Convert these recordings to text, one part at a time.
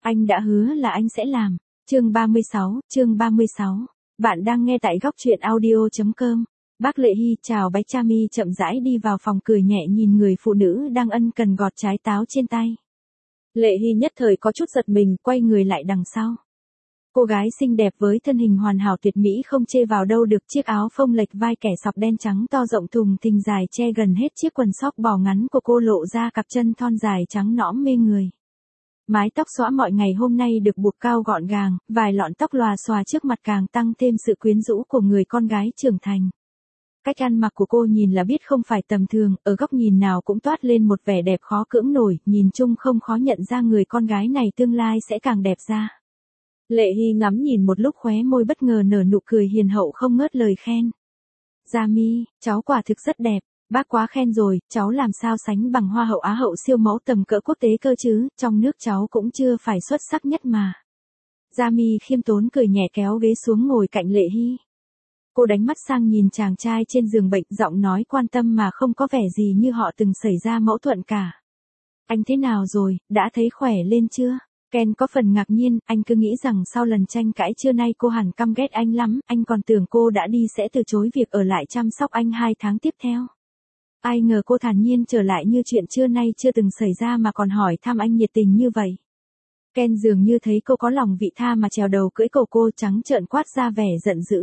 Anh đã hứa là anh sẽ làm. Chương 36. Bạn đang nghe tại góc truyện audio.com. Bác Lệ Hy chào bái cha mi chậm rãi đi vào phòng cười nhẹ nhìn người phụ nữ đang ân cần gọt trái táo trên tay. Lệ Hy nhất thời có chút giật mình, quay người lại đằng sau. Cô gái xinh đẹp với thân hình hoàn hảo tuyệt mỹ không chê vào đâu được, chiếc áo phông lệch vai kẻ sọc đen trắng to rộng thùng thình dài che gần hết chiếc quần sóc bò ngắn của cô, lộ ra cặp chân thon dài trắng nõm mê người. Mái tóc xõa mọi ngày hôm nay được buộc cao gọn gàng, vài lọn tóc lòa xòa trước mặt càng tăng thêm sự quyến rũ của người con gái trưởng thành. Cách ăn mặc của cô nhìn là biết không phải tầm thường, ở góc nhìn nào cũng toát lên một vẻ đẹp khó cưỡng nổi, nhìn chung không khó nhận ra người con gái này tương lai sẽ càng đẹp ra. Lệ Hy ngắm nhìn một lúc khóe môi bất ngờ nở nụ cười hiền hậu không ngớt lời khen. Gia Mi, cháu quả thực rất đẹp. Bác quá khen rồi, cháu làm sao sánh bằng Hoa hậu Á hậu siêu mẫu tầm cỡ quốc tế cơ chứ, trong nước cháu cũng chưa phải xuất sắc nhất mà. Gia Mi khiêm tốn cười nhẹ kéo ghế xuống ngồi cạnh Lệ Hy. Cô đánh mắt sang nhìn chàng trai trên giường bệnh, giọng nói quan tâm mà không có vẻ gì như họ từng xảy ra mâu thuẫn cả. Anh thế nào rồi, đã thấy khỏe lên chưa? Ken có phần ngạc nhiên, anh cứ nghĩ rằng sau lần tranh cãi trưa nay cô hẳn căm ghét anh lắm, anh còn tưởng cô đã đi sẽ từ chối việc ở lại chăm sóc anh 2 tháng tiếp theo. Ai ngờ cô thản nhiên trở lại như chuyện trưa nay chưa từng xảy ra mà còn hỏi thăm anh nhiệt tình như vậy. Ken dường như thấy cô có lòng vị tha mà trèo đầu cưỡi cổ cô, trắng trợn quát ra vẻ giận dữ.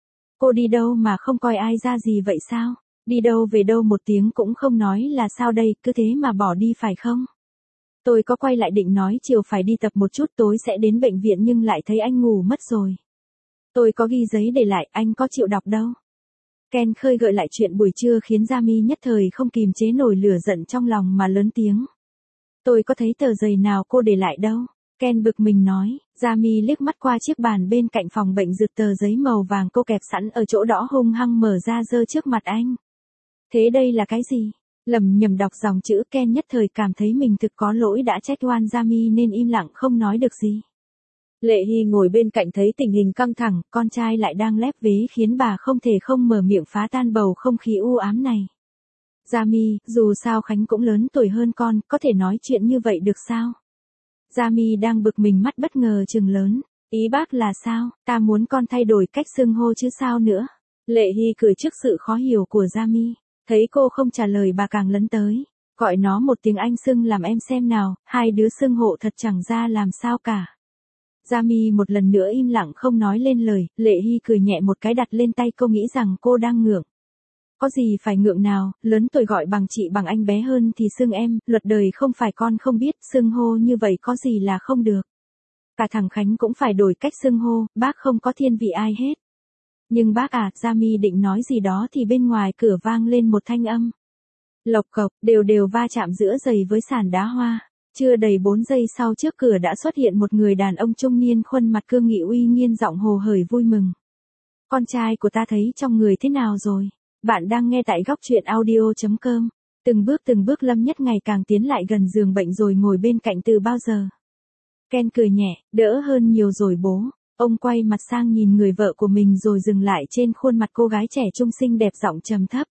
Cô đi đâu mà không coi ai ra gì vậy sao? Đi đâu về đâu một tiếng cũng không nói là sao đây, cứ thế mà bỏ đi phải không? Tôi có quay lại định nói chiều phải đi tập một chút, tối sẽ đến bệnh viện nhưng lại thấy anh ngủ mất rồi. Tôi có ghi giấy để lại, anh có chịu đọc đâu. Ken khơi gợi lại chuyện buổi trưa khiến Gia Mi nhất thời không kìm chế nổi lửa giận trong lòng mà lớn tiếng. Tôi có thấy tờ giấy nào cô để lại đâu. Ken bực mình nói. Gia Mi liếc mắt qua chiếc bàn bên cạnh phòng bệnh, giựt tờ giấy màu vàng cô kẹp sẵn ở chỗ đó hung hăng mở ra giơ trước mặt anh. Thế đây là cái gì? Lẩm nhẩm đọc dòng chữ, Ken nhất thời cảm thấy mình thực có lỗi đã trách oan Gia Mi nên im lặng không nói được gì. Lệ Hy ngồi bên cạnh thấy tình hình căng thẳng, con trai lại đang lép vế khiến bà không thể không mở miệng phá tan bầu không khí u ám này. Gia Mi, dù sao Khánh cũng lớn tuổi hơn con, có thể nói chuyện như vậy được sao? Gia Mi đang bực mình, mắt bất ngờ trừng lớn. Ý bác là sao? Ta muốn con thay đổi cách xưng hô chứ sao nữa? Lệ Hy cười trước sự khó hiểu của Gia Mi. Thấy cô không trả lời bà càng lấn tới. Gọi nó một tiếng anh xưng làm em xem nào, hai đứa xưng hộ thật chẳng ra làm sao cả. Gia Mi một lần nữa im lặng không nói lên lời, Lệ Hy cười nhẹ một cái đặt lên tay cô, nghĩ rằng cô đang ngượng. Có gì phải ngượng nào, lớn tuổi gọi bằng chị bằng anh, bé hơn thì xưng em, luật đời không phải con không biết, xưng hô như vậy có gì là không được. Cả thằng Khánh cũng phải đổi cách xưng hô, bác không có thiên vị ai hết. Nhưng bác à, Gia Mi định nói gì đó thì bên ngoài cửa vang lên một thanh âm. Lộc cộc, đều đều va chạm giữa giày với sàn đá hoa. Chưa đầy 4 giây sau trước cửa đã xuất hiện một người đàn ông trung niên, khuôn mặt cương nghị uy nghiêm, giọng hồ hởi vui mừng. Con trai của ta thấy trong người thế nào rồi? Bạn đang nghe tại góc truyện audio.com. Từng bước Lâm Nhất ngày càng tiến lại gần giường bệnh rồi ngồi bên cạnh từ bao giờ. Ken cười nhẹ, đỡ hơn nhiều rồi bố. Ông quay mặt sang nhìn người vợ của mình rồi dừng lại trên khuôn mặt cô gái trẻ trung xinh đẹp, giọng trầm thấp.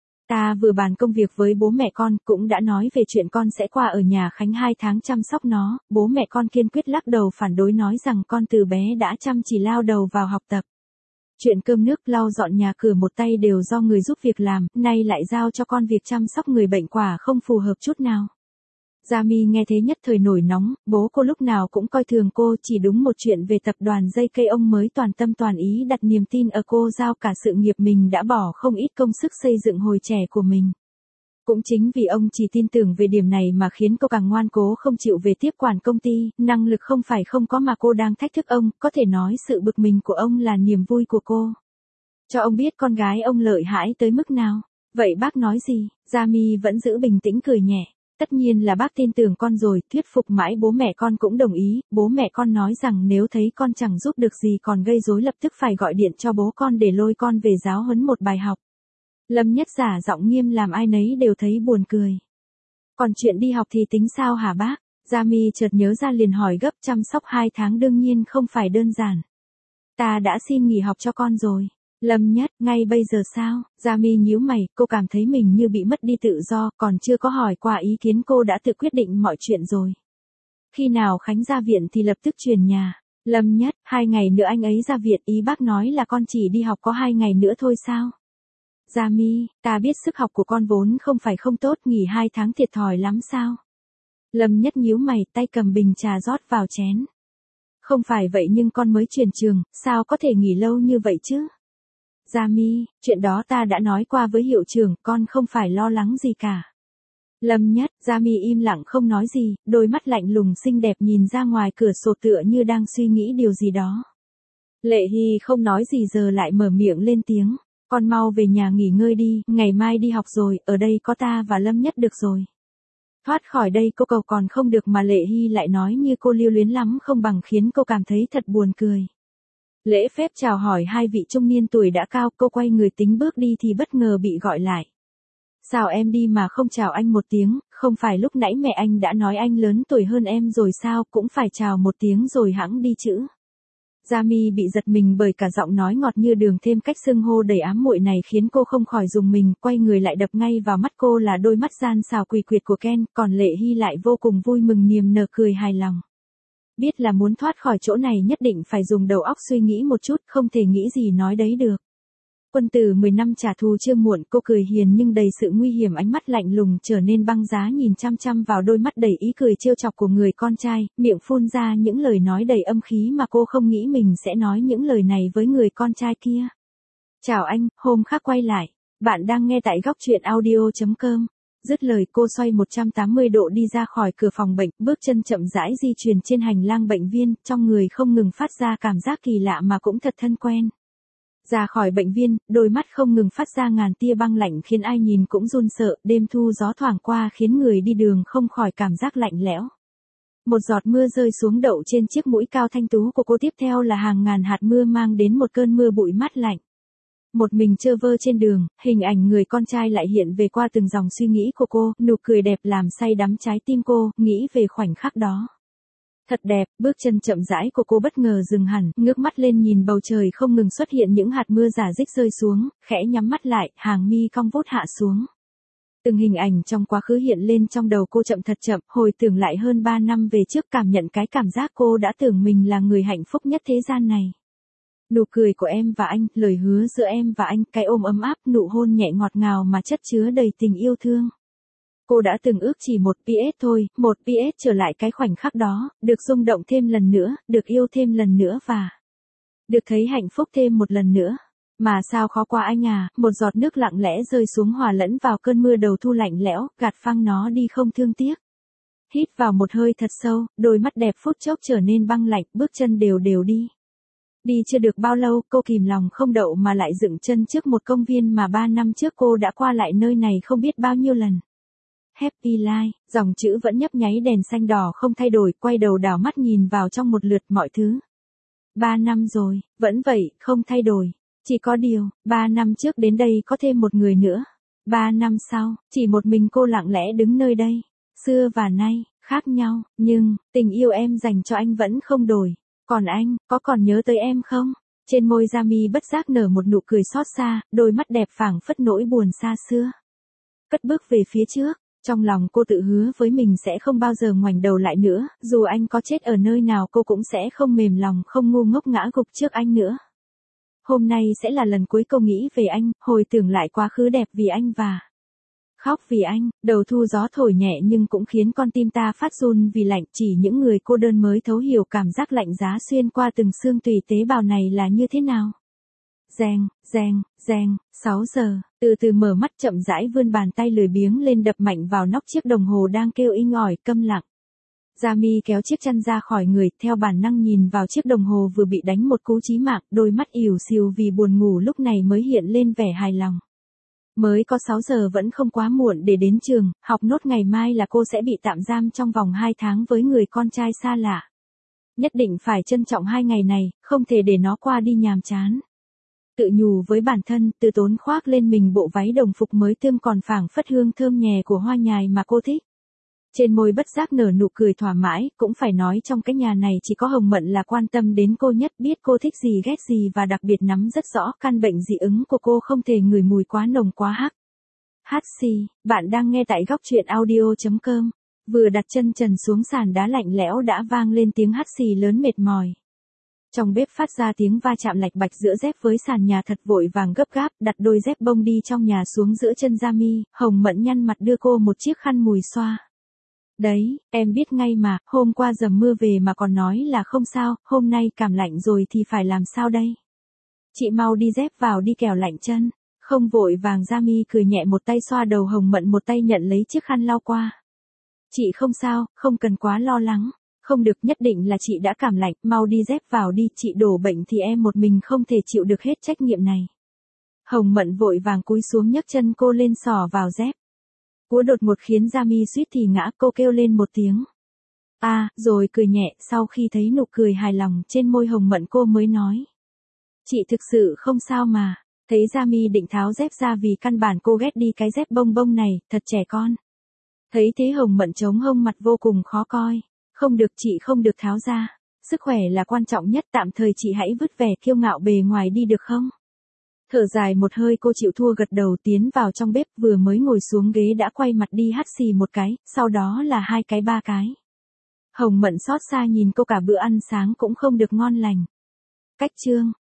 Ta vừa bàn công việc với bố mẹ con, cũng đã nói về chuyện con sẽ qua ở nhà Khánh 2 tháng chăm sóc nó, bố mẹ con kiên quyết lắc đầu phản đối, nói rằng con từ bé đã chăm chỉ lao đầu vào học tập. Chuyện cơm nước lau dọn nhà cửa một tay đều do người giúp việc làm, nay lại giao cho con việc chăm sóc người bệnh, quả không phù hợp chút nào. Gia Mi nghe thế nhất thời nổi nóng, bố cô lúc nào cũng coi thường cô, chỉ đúng một chuyện về tập đoàn dây cây ông mới toàn tâm toàn ý đặt niềm tin ở cô, giao cả sự nghiệp mình đã bỏ không ít công sức xây dựng hồi trẻ của mình. Cũng chính vì ông chỉ tin tưởng về điểm này mà khiến cô càng ngoan cố không chịu về tiếp quản công ty, năng lực không phải không có mà cô đang thách thức ông, có thể nói sự bực mình của ông là niềm vui của cô. Cho ông biết con gái ông lợi hại tới mức nào. Vậy bác nói gì? Gia Mi vẫn giữ bình tĩnh cười nhẹ. Tất nhiên là bác tin tưởng con rồi, thuyết phục mãi bố mẹ con cũng đồng ý, bố mẹ con nói rằng nếu thấy con chẳng giúp được gì còn gây rối lập tức phải gọi điện cho bố con để lôi con về giáo huấn một bài học. Lâm Nhất giả giọng nghiêm làm ai nấy đều thấy buồn cười. Còn chuyện đi học thì tính sao hả bác? Gia Mi chợt nhớ ra liền hỏi gấp, chăm sóc 2 tháng đương nhiên không phải đơn giản. Ta đã xin nghỉ học cho con rồi. Lâm Nhất, ngay bây giờ sao? Gia Mi nhíu mày, cô cảm thấy mình như bị mất đi tự do, còn chưa có hỏi qua ý kiến cô đã tự quyết định mọi chuyện rồi. Khi nào Khánh ra viện thì lập tức chuyển nhà. Lâm Nhất, 2 ngày nữa anh ấy ra viện, ý bác nói là con chỉ đi học có 2 ngày nữa thôi sao? Gia Mi, ta biết sức học của con vốn không phải không tốt, nghỉ 2 tháng thiệt thòi lắm sao? Lâm Nhất nhíu mày, tay cầm bình trà rót vào chén. Không phải vậy nhưng con mới chuyển trường, sao có thể nghỉ lâu như vậy chứ? Gia Mi, chuyện đó ta đã nói qua với hiệu trưởng, con không phải lo lắng gì cả. Lâm Nhất, Gia Mi im lặng không nói gì, đôi mắt lạnh lùng xinh đẹp nhìn ra ngoài cửa sổ tựa như đang suy nghĩ điều gì đó. Lệ Hy không nói gì giờ lại mở miệng lên tiếng. Con mau về nhà nghỉ ngơi đi, ngày mai đi học rồi, ở đây có ta và Lâm Nhất được rồi. Thoát khỏi đây cô cầu còn không được mà Lệ Hy lại nói như cô lưu luyến lắm không bằng, khiến cô cảm thấy thật buồn cười. Lễ phép chào hỏi hai vị trung niên tuổi đã cao, cô quay người tính bước đi thì bất ngờ bị gọi lại. Sao em đi mà không chào anh một tiếng, không phải lúc nãy mẹ anh đã nói anh lớn tuổi hơn em rồi sao, cũng phải chào một tiếng rồi hẵng đi chứ. Gia Mi bị giật mình bởi cả giọng nói ngọt như đường thêm cách xưng hô đầy ám muội này khiến cô không khỏi rùng mình, quay người lại đập ngay vào mắt cô là đôi mắt gian xảo quỷ quyệt của Ken, còn Lệ Hy lại vô cùng vui mừng niềm nở cười hài lòng. Biết là muốn thoát khỏi chỗ này nhất định phải dùng đầu óc suy nghĩ một chút, không thể nghĩ gì nói đấy được. Quân tử 10 năm trả thù chưa muộn, cô cười hiền nhưng đầy sự nguy hiểm, ánh mắt lạnh lùng trở nên băng giá nhìn chăm chăm vào đôi mắt đầy ý cười trêu chọc của người con trai, miệng phun ra những lời nói đầy âm khí mà cô không nghĩ mình sẽ nói những lời này với người con trai kia. Chào anh, hôm khác quay lại. Bạn đang nghe tại góc truyện audio.com. Dứt lời cô xoay 180 độ đi ra khỏi cửa phòng bệnh, bước chân chậm rãi di chuyển trên hành lang bệnh viên, trong người không ngừng phát ra cảm giác kỳ lạ mà cũng thật thân quen. Ra khỏi bệnh viên, đôi mắt không ngừng phát ra ngàn tia băng lạnh khiến ai nhìn cũng run sợ, đêm thu gió thoảng qua khiến người đi đường không khỏi cảm giác lạnh lẽo. Một giọt mưa rơi xuống đậu trên chiếc mũi cao thanh tú của cô, tiếp theo là hàng ngàn hạt mưa mang đến một cơn mưa bụi mát lạnh. Một mình trơ vơ trên đường, hình ảnh người con trai lại hiện về qua từng dòng suy nghĩ của cô, nụ cười đẹp làm say đắm trái tim cô, nghĩ về khoảnh khắc đó. Thật đẹp, bước chân chậm rãi của cô bất ngờ dừng hẳn, ngước mắt lên nhìn bầu trời không ngừng xuất hiện những hạt mưa rả rích rơi xuống, khẽ nhắm mắt lại, hàng mi cong vút hạ xuống. Từng hình ảnh trong quá khứ hiện lên trong đầu cô chậm thật chậm, hồi tưởng lại hơn 3 năm về trước, cảm nhận cái cảm giác cô đã tưởng mình là người hạnh phúc nhất thế gian này. Nụ cười của em và anh, lời hứa giữa em và anh, cái ôm ấm áp, nụ hôn nhẹ ngọt ngào mà chất chứa đầy tình yêu thương. Cô đã từng ước chỉ một PS thôi, một PS trở lại cái khoảnh khắc đó, được rung động thêm lần nữa, được yêu thêm lần nữa và được thấy hạnh phúc thêm một lần nữa. Mà sao khó quá anh à, một giọt nước lặng lẽ rơi xuống hòa lẫn vào cơn mưa đầu thu lạnh lẽo, gạt phăng nó đi không thương tiếc. Hít vào một hơi thật sâu, đôi mắt đẹp phút chốc trở nên băng lạnh, bước chân đều đều đi. Đi chưa được bao lâu, cô kìm lòng không đậu mà lại dựng chân trước một công viên mà 3 năm trước cô đã qua lại nơi này không biết bao nhiêu lần. Happy Life, dòng chữ vẫn nhấp nháy đèn xanh đỏ không thay đổi, quay đầu đảo mắt nhìn vào trong một lượt mọi thứ. 3 năm rồi, vẫn vậy, không thay đổi. Chỉ có điều, 3 năm trước đến đây có thêm một người nữa. 3 năm sau, chỉ một mình cô lặng lẽ đứng nơi đây. Xưa và nay, khác nhau, nhưng, tình yêu em dành cho anh vẫn không đổi. Còn anh, có còn nhớ tới em không? Trên môi Gia Mi bất giác nở một nụ cười xót xa, đôi mắt đẹp phảng phất nỗi buồn xa xưa. Cất bước về phía trước, trong lòng cô tự hứa với mình sẽ không bao giờ ngoảnh đầu lại nữa, dù anh có chết ở nơi nào cô cũng sẽ không mềm lòng, không ngu ngốc ngã gục trước anh nữa. Hôm nay sẽ là lần cuối cô nghĩ về anh, hồi tưởng lại quá khứ đẹp vì anh và khóc vì anh. Đầu thu gió thổi nhẹ nhưng cũng khiến con tim ta phát run vì lạnh, chỉ những người cô đơn mới thấu hiểu cảm giác lạnh giá xuyên qua từng xương tùy tế bào này là như thế nào. Reng, reng, reng, 6 giờ, từ từ mở mắt chậm rãi vươn bàn tay lười biếng lên đập mạnh vào nóc chiếc đồng hồ đang kêu inh ỏi, câm lặng. Gia Mi kéo chiếc chăn ra khỏi người, theo bản năng nhìn vào chiếc đồng hồ vừa bị đánh một cú chí mạng, đôi mắt ỉu xìu vì buồn ngủ lúc này mới hiện lên vẻ hài lòng. Mới có 6 giờ vẫn không quá muộn để đến trường, học nốt ngày mai là cô sẽ bị tạm giam trong vòng 2 tháng với người con trai xa lạ. Nhất định phải trân trọng 2 ngày này, không thể để nó qua đi nhàm chán. Tự nhủ với bản thân, Từ Tốn khoác lên mình bộ váy đồng phục mới thơm còn phảng phất hương thơm nhẹ của hoa nhài mà cô thích. Trên môi bất giác nở nụ cười thỏa mãn, cũng phải nói trong cái nhà này chỉ có Hồng Mận là quan tâm đến cô nhất, biết cô thích gì ghét gì và đặc biệt nắm rất rõ căn bệnh dị ứng của cô không thể ngửi mùi quá nồng quá hắc. HC, bạn đang nghe tại góc truyện audio.com. Vừa đặt chân trần xuống sàn đá lạnh lẽo đã vang lên tiếng hắt xì lớn mệt mỏi. Trong bếp phát ra tiếng va chạm lạch bạch giữa dép với sàn nhà thật vội vàng gấp gáp, đặt đôi dép bông đi trong nhà xuống giữa chân Jamie, Hồng Mẫn nhăn mặt đưa cô một chiếc khăn mùi xoa. Đấy, em biết ngay mà, hôm qua dầm mưa về mà còn nói là không sao, hôm nay cảm lạnh rồi thì phải làm sao đây? Chị mau đi dép vào đi kẻo lạnh chân. Không vội vàng Jamie cười nhẹ, một tay xoa đầu Hồng Mẫn, một tay nhận lấy chiếc khăn lau qua. Chị không sao, không cần quá lo lắng. Không được, nhất định là chị đã cảm lạnh, mau đi dép vào đi, chị đổ bệnh thì em một mình không thể chịu được hết trách nhiệm này. Hồng Mẫn vội vàng cúi xuống nhấc chân cô lên sò vào dép. Cú đột ngột khiến Jamie suýt thì ngã, cô kêu lên một tiếng. Rồi cười nhẹ, sau khi thấy nụ cười hài lòng trên môi Hồng Mẫn cô mới nói. Chị thực sự không sao mà. Thấy Jamie định tháo dép ra vì căn bản cô ghét đi cái dép bông bông này, thật trẻ con. Thấy thế Hồng Mẫn chống hông mặt vô cùng khó coi. Không được, chị không được tháo ra. Sức khỏe là quan trọng nhất, tạm thời chị hãy vứt vẻ kiêu ngạo bề ngoài đi được không? Thở dài một hơi cô chịu thua gật đầu tiến vào trong bếp, vừa mới ngồi xuống ghế đã quay mặt đi hắt xì một cái, sau đó là 2 cái 3 cái. Hồng Mẫn xót xa nhìn cô, cả bữa ăn sáng cũng không được ngon lành. Cách chương